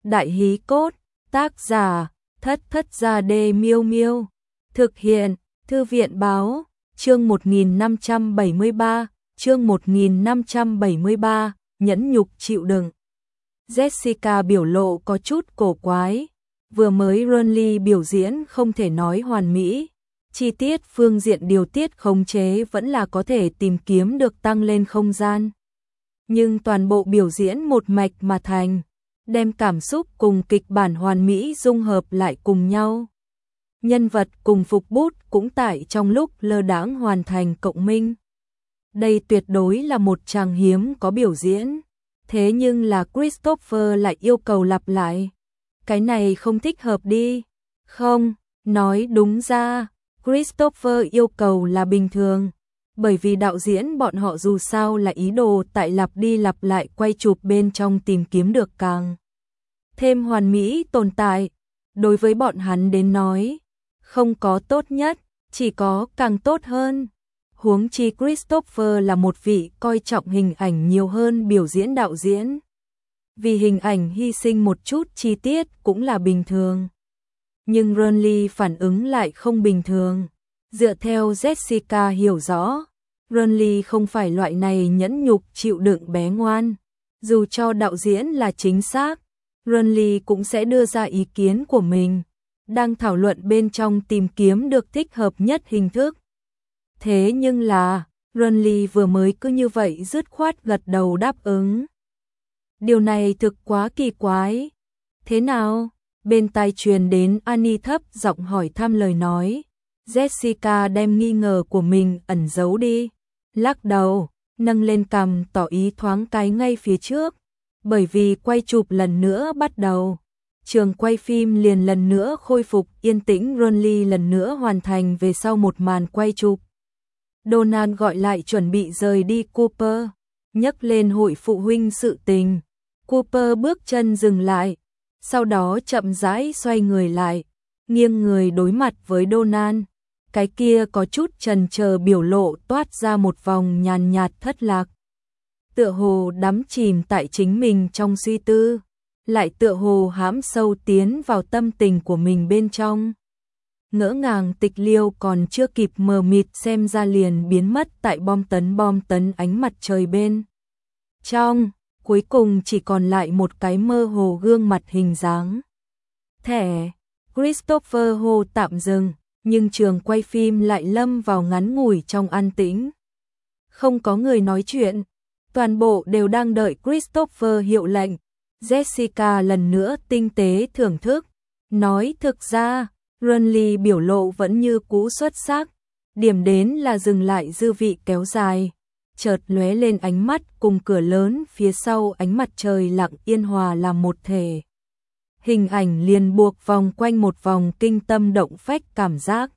Đại hí cốt, tác giả, Thất Thất Gia Đê Miêu Miêu. Thực hiện, Thư viện báo, chương 1573, chương 1573, nhẫn nhục chịu đựng. Jessica biểu lộ có chút cổ quái. Vừa mới Renly biểu diễn không thể nói hoàn mỹ. Chi tiết phương diện điều tiết khống chế vẫn là có thể tìm kiếm được tăng lên không gian. Nhưng toàn bộ biểu diễn một mạch mà thành, đem cảm xúc cùng kịch bản hoàn mỹ dung hợp lại cùng nhau. Nhân vật cùng phục bút cũng tại trong lúc lơ đãng hoàn thành cộng minh. Đây tuyệt đối là một tràng hiếm có biểu diễn. Thế nhưng là Christopher lại yêu cầu lặp lại. Cái này không thích hợp đi. Không, nói đúng ra, Christopher yêu cầu là bình thường. Bởi vì đạo diễn bọn họ dù sao là ý đồ tại lặp đi lặp lại quay chụp bên trong tìm kiếm được càng thêm hoàn mỹ tồn tại. Đối với bọn hắn đến nói, không có tốt nhất, chỉ có càng tốt hơn. Huống chi Christopher là một vị coi trọng hình ảnh nhiều hơn biểu diễn đạo diễn. Vì hình ảnh hy sinh một chút chi tiết cũng là bình thường. Nhưng Renly phản ứng lại không bình thường. Dựa theo Jessica hiểu rõ, Renly không phải loại này nhẫn nhục chịu đựng bé ngoan. Dù cho đạo diễn là chính xác, Renly cũng sẽ đưa ra ý kiến của mình, đang thảo luận bên trong tìm kiếm được thích hợp nhất hình thức. Thế nhưng là, Renly vừa mới cứ như vậy dứt khoát gật đầu đáp ứng. Điều này thực quá kỳ quái. Thế nào? Bên tai truyền đến Annie thấp giọng hỏi thăm lời nói. Jessica đem nghi ngờ của mình ẩn giấu đi. Lắc đầu, nâng lên cằm tỏ ý thoáng cái ngay phía trước. Bởi vì quay chụp lần nữa bắt đầu. Trường quay phim liền lần nữa khôi phục yên tĩnh. Renly lần nữa hoàn thành về sau một màn quay chụp. Donald gọi lại chuẩn bị rời đi Cooper. Nhắc lên hội phụ huynh sự tình. Cooper bước chân dừng lại. Sau đó chậm rãi xoay người lại. Nghiêng người đối mặt với Donald. Cái kia có chút chần chờ biểu lộ toát ra một vòng nhàn nhạt thất lạc. Tựa hồ đắm chìm tại chính mình trong suy tư. Lại tựa hồ hãm sâu tiến vào tâm tình của mình bên trong. Ngỡ ngàng Tịch Liêu còn chưa kịp mờ mịt xem ra liền biến mất tại bom tấn ánh mặt trời bên trong, cuối cùng chỉ còn lại một cái mơ hồ gương mặt hình dáng. Thẻ, Christopher hô tạm dừng, nhưng trường quay phim lại lâm vào ngắn ngủi trong an tĩnh. Không có người nói chuyện, toàn bộ đều đang đợi Christopher hiệu lệnh. Jessica lần nữa tinh tế thưởng thức, nói thực ra, Renly biểu lộ vẫn như cũ xuất sắc, điểm đến là dừng lại dư vị kéo dài, chợt lóe lên ánh mắt cùng cửa lớn phía sau ánh mặt trời lặng yên hòa làm một thể. Hình ảnh liền buộc vòng quanh một vòng kinh tâm động phách cảm giác.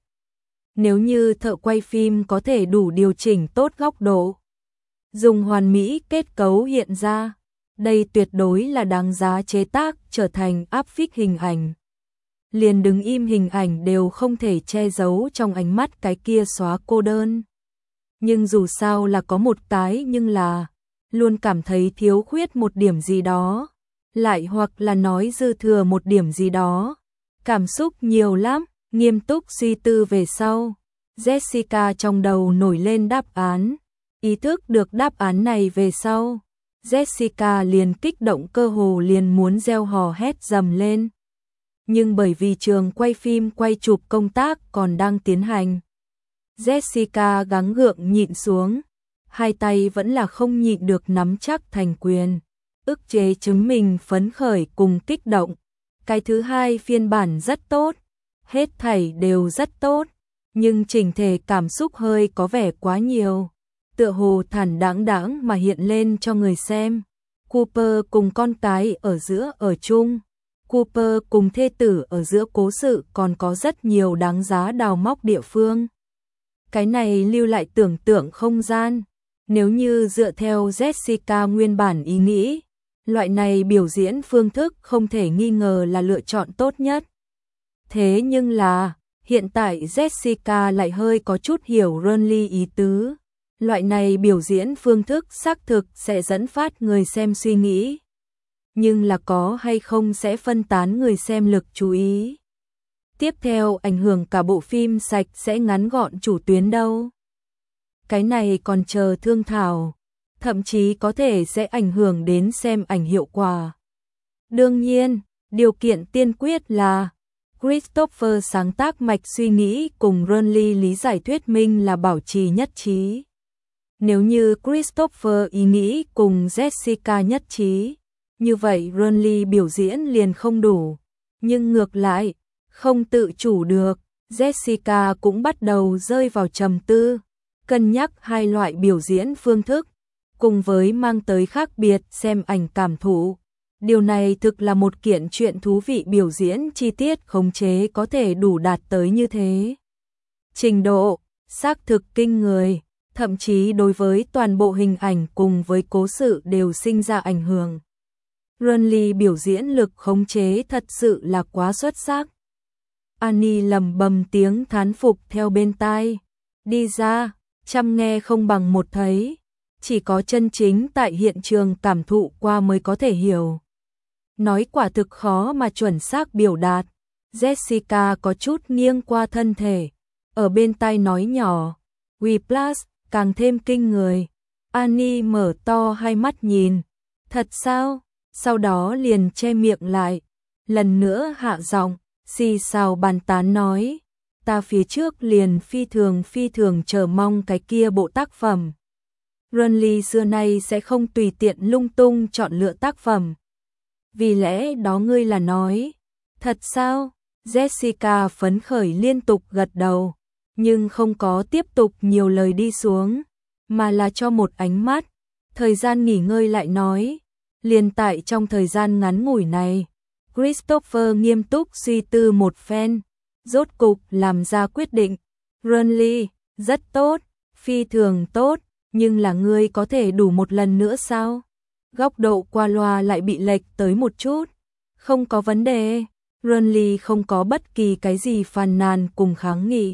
Nếu như thợ quay phim có thể đủ điều chỉnh tốt góc độ, dùng hoàn mỹ kết cấu hiện ra, đây tuyệt đối là đáng giá chế tác trở thành áp phích hình ảnh. Liền đứng im hình ảnh đều không thể che giấu trong ánh mắt cái kia xóa cô đơn. Nhưng dù sao là có một cái nhưng là, luôn cảm thấy thiếu khuyết một điểm gì đó, lại hoặc là nói dư thừa một điểm gì đó. Cảm xúc nhiều lắm, nghiêm túc suy tư về sau. Jessica trong đầu nổi lên đáp án. Ý thức được đáp án này về sau, Jessica liền kích động cơ hồ liền muốn reo hò hét dầm lên. Nhưng bởi vì trường quay phim quay chụp công tác còn đang tiến hành, Jessica gắng gượng nhịn xuống, hai tay vẫn là không nhịn được nắm chắc thành quyền, ức chế chứng mình phấn khởi cùng kích động. Cái thứ hai phiên bản rất tốt, hết thảy đều rất tốt, nhưng chỉnh thể cảm xúc hơi có vẻ quá nhiều, tựa hồ thản đáng mà hiện lên cho người xem. Cooper cùng con cái ở giữa ở chung, Cooper cùng thê tử ở giữa cố sự còn có rất nhiều đáng giá đào móc địa phương. Cái này lưu lại tưởng tượng không gian. Nếu như dựa theo Jessica nguyên bản ý nghĩ, loại này biểu diễn phương thức không thể nghi ngờ là lựa chọn tốt nhất. Thế nhưng là, hiện tại Jessica lại hơi có chút hiểu Renly ý tứ. Loại này biểu diễn phương thức xác thực sẽ dẫn phát người xem suy nghĩ. nhưng là có hay không sẽ phân tán người xem lực chú ý. Tiếp theo ảnh hưởng cả bộ phim sạch sẽ ngắn gọn chủ tuyến đâu. Cái này còn chờ thương thảo, thậm chí có thể sẽ ảnh hưởng đến xem ảnh hiệu quả. Đương nhiên, điều kiện tiên quyết là Christopher sáng tác mạch suy nghĩ cùng Ronly lý giải thuyết minh là bảo trì nhất trí. Nếu như Christopher ý nghĩ cùng Jessica nhất trí, như vậy Ronly biểu diễn liền không đủ. Nhưng ngược lại, không tự chủ được, Jessica cũng bắt đầu rơi vào trầm tư, cân nhắc hai loại biểu diễn phương thức, cùng với mang tới khác biệt xem ảnh cảm thụ. Điều này thực là một kiện chuyện thú vị, biểu diễn chi tiết khống chế có thể đủ đạt tới như thế. Trình độ, xác thực kinh người, thậm chí đối với toàn bộ hình ảnh cùng với cố sự đều sinh ra ảnh hưởng. Ronly biểu diễn lực khống chế thật sự là quá xuất sắc. Annie lẩm bẩm tiếng thán phục theo bên tai. Đi ra, trăm nghe không bằng một thấy. Chỉ có chân chính tại hiện trường cảm thụ qua mới có thể hiểu. Nói quả thực khó mà chuẩn xác biểu đạt. Jessica có chút nghiêng qua thân thể, ở bên tai nói nhỏ. We+ càng thêm kinh người. Annie mở to hai mắt nhìn. Thật sao? Sau đó liền che miệng lại. Lần nữa hạ giọng, xì xào bàn tán nói. Ta phía trước liền phi thường chờ mong cái kia bộ tác phẩm. Ronly xưa nay sẽ không tùy tiện lung tung chọn lựa tác phẩm. Vì lẽ đó ngươi là nói. Thật sao? Jessica phấn khởi liên tục gật đầu, nhưng không có tiếp tục nhiều lời đi xuống, mà là cho một ánh mắt. Thời gian nghỉ ngơi lại nói. Liền tại trong thời gian ngắn ngủi này, Christopher nghiêm túc suy tư một phen, rốt cục làm ra quyết định. Ronly, rất tốt, phi thường tốt, nhưng là ngươi có thể đủ một lần nữa sao? Góc độ qua loa lại bị lệch tới một chút. Không có vấn đề. Ronly không có bất kỳ cái gì phàn nàn cùng kháng nghị.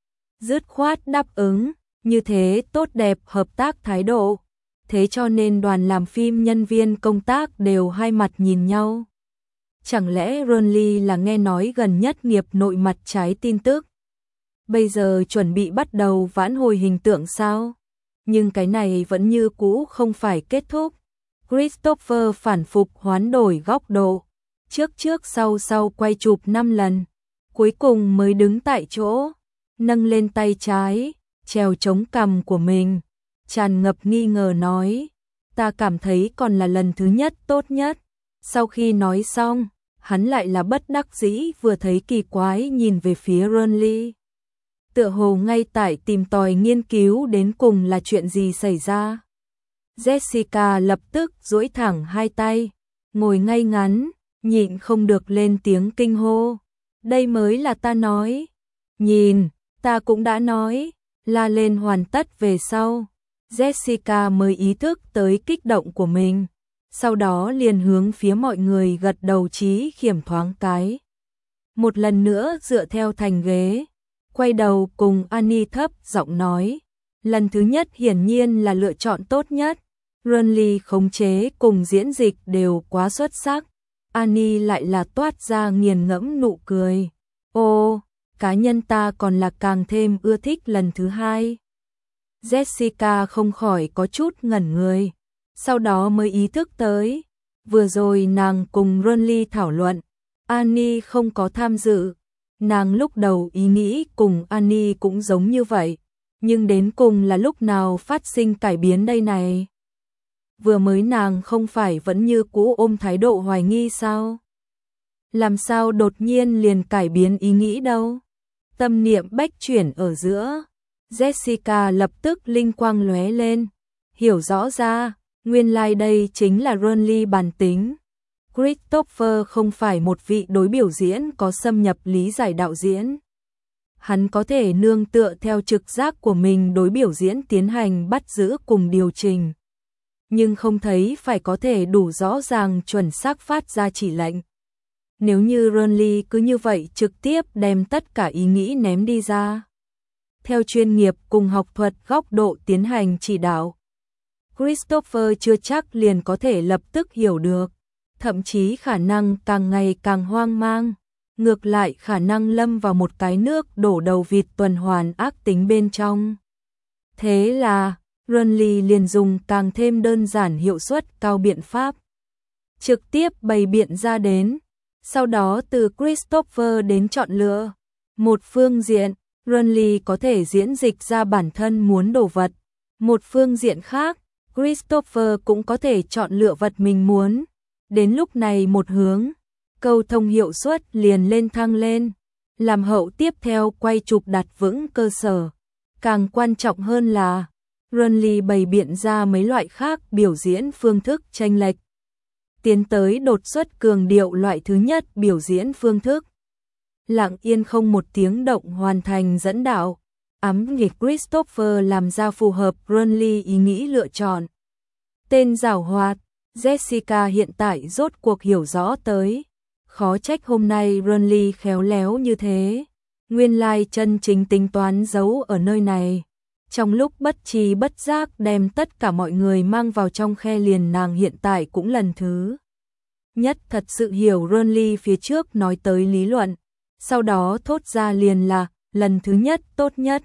Dứt khoát đáp ứng, như thế tốt đẹp hợp tác thái độ. Thế cho nên đoàn làm phim nhân viên công tác đều hai mặt nhìn nhau. Chẳng lẽ Ronly là nghe nói gần nhất nghiệp nội mặt trái tin tức? Bây giờ chuẩn bị bắt đầu vãn hồi hình tượng sao? Nhưng cái này vẫn như cũ không phải kết thúc. Christopher phản phục hoán đổi góc độ. Trước sau quay chụp 5 lần. Cuối cùng mới đứng tại chỗ, nâng lên tay trái, trèo chống cằm của mình. Tràn ngập nghi ngờ nói. Ta cảm thấy còn là lần thứ nhất tốt nhất. Sau khi nói xong, hắn lại là bất đắc dĩ vừa thấy kỳ quái nhìn về phía Ronly. Tựa hồ ngay tại tìm tòi nghiên cứu đến cùng là chuyện gì xảy ra. Jessica lập tức duỗi thẳng hai tay, ngồi ngay ngắn, nhịn không được lên tiếng kinh hô. Đây mới là ta nói. Nhìn, ta cũng đã nói. La lên hoàn tất về sau. Jessica mới ý thức tới kích động của mình. Sau đó liền hướng phía mọi người gật đầu chí khiểm thoáng cái. Một lần nữa dựa theo thành ghế. Quay đầu cùng Annie thấp giọng nói. Lần thứ nhất hiển nhiên là lựa chọn tốt nhất. Ronly khống chế cùng diễn dịch đều quá xuất sắc. Annie lại là toát ra nghiền ngẫm nụ cười. Ô, cá nhân ta còn là càng thêm ưa thích lần thứ hai. Jessica không khỏi có chút ngẩn người. Sau đó mới ý thức tới. Vừa rồi nàng cùng Ronly thảo luận. Annie không có tham dự. Nàng lúc đầu ý nghĩ cùng Annie cũng giống như vậy. Nhưng đến cùng là lúc nào phát sinh cải biến đây này? Vừa mới nàng không phải vẫn như cũ ôm thái độ hoài nghi sao? Làm sao đột nhiên liền cải biến ý nghĩ đâu? Tâm niệm bách chuyển ở giữa. Jessica lập tức linh quang lóe lên. Hiểu rõ ra, nguyên lai đây chính là Ronly bản tính. Christopher không phải một vị đối biểu diễn có xâm nhập lý giải đạo diễn. Hắn có thể nương tựa theo trực giác của mình đối biểu diễn tiến hành bắt giữ cùng điều chỉnh. Nhưng không thấy phải có thể đủ rõ ràng chuẩn xác phát ra chỉ lệnh. Nếu như Ronly cứ như vậy trực tiếp đem tất cả ý nghĩ ném đi ra. Theo chuyên nghiệp cùng học thuật góc độ tiến hành chỉ đạo. Christopher chưa chắc liền có thể lập tức hiểu được. thậm chí khả năng càng ngày càng hoang mang, ngược lại khả năng lâm vào một cái nước đổ đầu vịt tuần hoàn ác tính bên trong. Thế là, Renly liền dùng càng thêm đơn giản hiệu suất cao biện pháp. Trực tiếp bày biện ra đến, sau đó từ Christopher đến chọn lựa. Một phương diện, Renly có thể diễn dịch ra bản thân muốn đồ vật. Một phương diện khác, Christopher cũng có thể chọn lựa vật mình muốn. Đến lúc này một hướng, câu thông hiệu suất liền lên thăng lên, làm hậu tiếp theo quay chụp đặt vững cơ sở. Càng quan trọng hơn là, Renly bày biện ra mấy loại khác biểu diễn phương thức chênh lệch. Tiến tới đột xuất cường điệu loại thứ nhất biểu diễn phương thức. Lặng yên không một tiếng động hoàn thành dẫn đạo, ám nghịch Christopher làm ra phù hợp Renly ý nghĩ lựa chọn. Tên giảo hoạt, Jessica hiện tại rốt cuộc hiểu rõ tới. Khó trách hôm nay Renly khéo léo như thế. Nguyên lai chân chính tính toán giấu ở nơi này. Trong lúc bất tri bất giác đem tất cả mọi người mang vào trong khe liền nàng hiện tại cũng lần thứ nhất thật sự hiểu Renly phía trước nói tới lý luận. Sau đó thốt ra liền là lần thứ nhất tốt nhất.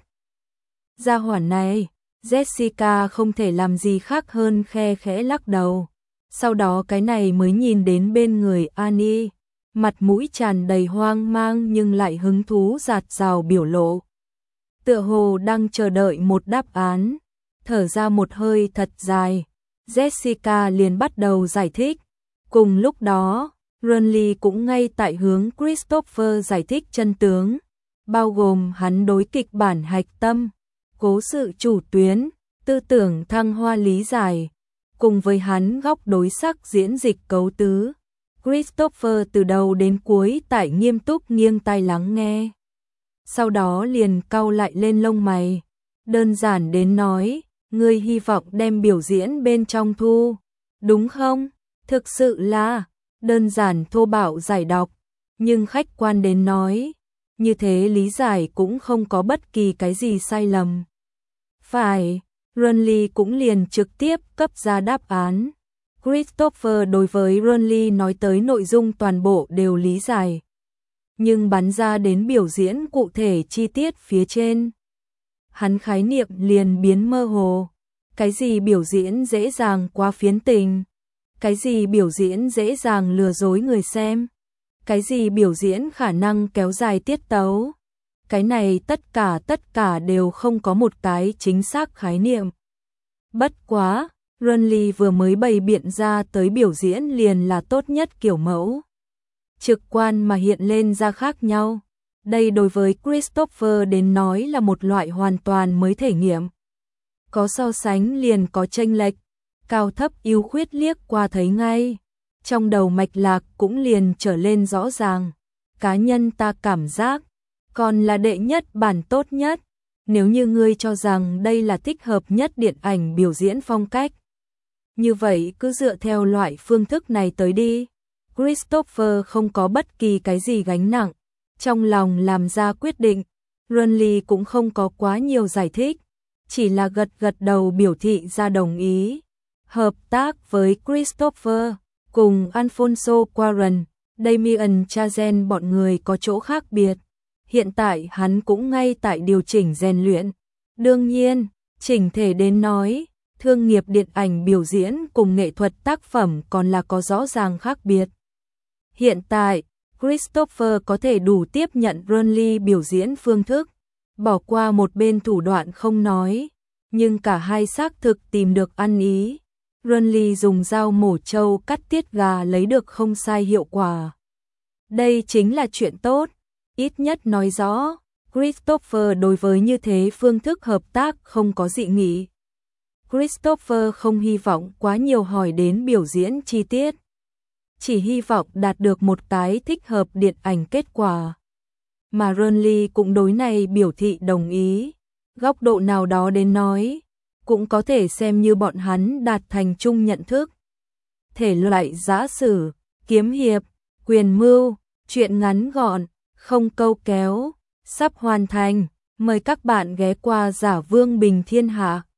Gia hỏa này, Jessica không thể làm gì khác hơn khe khẽ lắc đầu. Sau đó cái này mới nhìn đến bên người Annie, mặt mũi tràn đầy hoang mang nhưng lại hứng thú rạt rào biểu lộ. Tựa hồ đang chờ đợi một đáp án, thở ra một hơi thật dài, Jessica liền bắt đầu giải thích. Cùng lúc đó, Renly cũng ngay tại hướng Christopher giải thích chân tướng, bao gồm hắn đối kịch bản hạch tâm, cố sự chủ tuyến, tư tưởng thăng hoa lý giải, cùng với hắn góc đối sắc diễn dịch cấu tứ. Christopher từ đầu đến cuối tại nghiêm túc nghiêng tai lắng nghe. Sau đó liền cau lại lên lông mày, đơn giản đến nói, ngươi hy vọng đem biểu diễn bên trong thu, đúng không? Thực sự là đơn giản thô bạo giải đọc, nhưng khách quan đến nói, như thế lý giải cũng không có bất kỳ cái gì sai lầm. Phải, Renly cũng liền trực tiếp cấp ra đáp án. Christopher đối với Renly nói tới nội dung toàn bộ đều lý giải, nhưng bắn ra đến biểu diễn cụ thể chi tiết phía trên, hắn khái niệm liền biến mơ hồ. Cái gì biểu diễn dễ dàng quá phiến tình, cái gì biểu diễn dễ dàng lừa dối người xem, cái gì biểu diễn khả năng kéo dài tiết tấu. Cái này tất cả đều không có một cái chính xác khái niệm. Bất quá, Renly vừa mới bày biện ra tới biểu diễn liền là tốt nhất kiểu mẫu. Trực quan mà hiện lên ra khác nhau. Đây đối với Christopher đến nói là một loại hoàn toàn mới thể nghiệm. Có so sánh liền có chênh lệch, cao thấp ưu khuyết liếc qua thấy ngay. Trong đầu mạch lạc cũng liền trở lên rõ ràng. Cá nhân ta cảm giác, còn là đệ nhất bản tốt nhất. Nếu như ngươi cho rằng đây là thích hợp nhất điện ảnh biểu diễn phong cách, như vậy cứ dựa theo loại phương thức này tới đi. Christopher không có bất kỳ cái gì gánh nặng, trong lòng làm ra quyết định. Renly cũng không có quá nhiều giải thích, chỉ là gật gật đầu biểu thị ra đồng ý. Hợp tác với Christopher, cùng Alfonso Cuarón, Damien Chazelle bọn người có chỗ khác biệt. Hiện tại hắn cũng ngay tại điều chỉnh rèn luyện. Đương nhiên, chỉnh thể đến nói, thương nghiệp điện ảnh biểu diễn cùng nghệ thuật tác phẩm còn là có rõ ràng khác biệt. Hiện tại, Christopher có thể đủ tiếp nhận Renly biểu diễn phương thức, bỏ qua một bên thủ đoạn không nói, nhưng cả hai xác thực tìm được ăn ý. Renly dùng dao mổ trâu cắt tiết gà lấy được không sai hiệu quả. Đây chính là chuyện tốt, ít nhất nói rõ, Christopher đối với như thế phương thức hợp tác không có dị nghị. Christopher không hy vọng quá nhiều hỏi đến biểu diễn chi tiết, chỉ hy vọng đạt được một cái thích hợp điện ảnh kết quả. Mà Renly cũng đối này biểu thị đồng ý, góc độ nào đó đến nói, cũng có thể xem như bọn hắn đạt thành chung nhận thức. Thể loại giã sử, kiếm hiệp, quyền mưu, truyện ngắn gọn, không câu kéo, sắp hoàn thành. Mời các bạn ghé qua Giả Vương Bình Thiên Hạ.